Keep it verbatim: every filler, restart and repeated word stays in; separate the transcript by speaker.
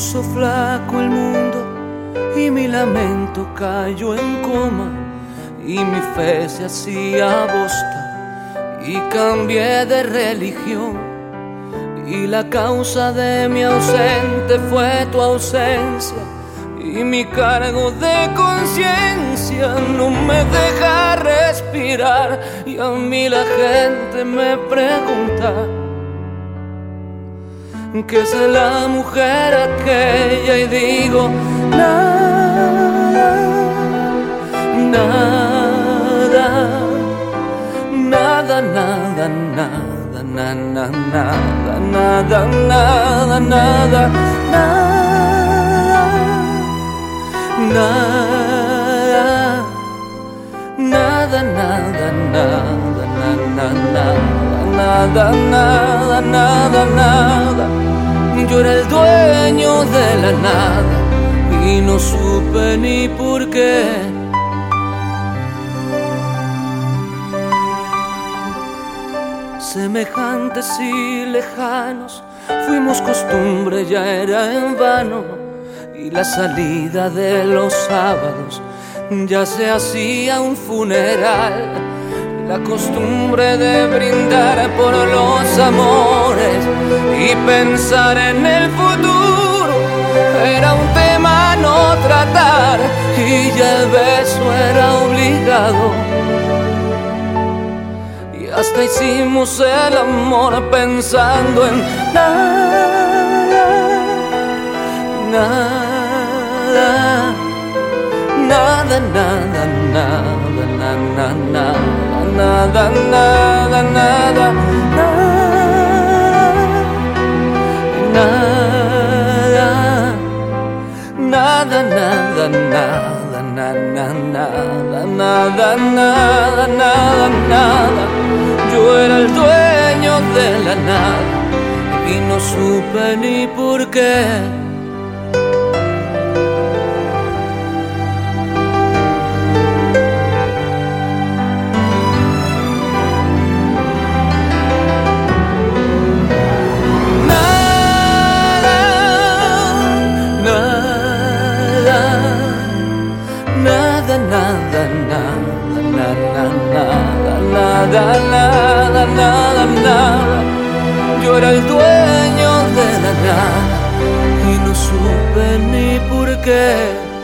Speaker 1: puso flaco el mundo y mi lamento cayó en coma y mi fe se hacía bosta y cambié de religión y la causa de mi ausente fue tu ausencia y mi cargo de conciencia no me deja respirar y a mí la gente me pregunta ¿qué es la mujer aquella? Y digo, nada, nada, nada, nada, nada, nada, nada, nada, nada, nada, nada, nada, nada, nada, nada, nada, nada, nada. Yo era el dueño de la nada y no supe ni por qué. Semejantes y lejanos, fuimos costumbre, ya era en vano. Y la salida de los sábados ya se hacía un funeral. La costumbre de brindar por los amores y pensar en el futuro era un tema a no tratar y ya el beso era obligado. Y hasta hicimos el amor pensando en nada, nada, nada, nada, nada, nada, nada. Nada, nada, nada, nada, nada, nada, nada, nada, nada, nada, nada, nada, nada. Yo era el dueño de la nada y no supe ni por qué. Nada, nada, nada, nada, nada, nada, nada. Yo era el dueño de la nada y no supe ni por qué.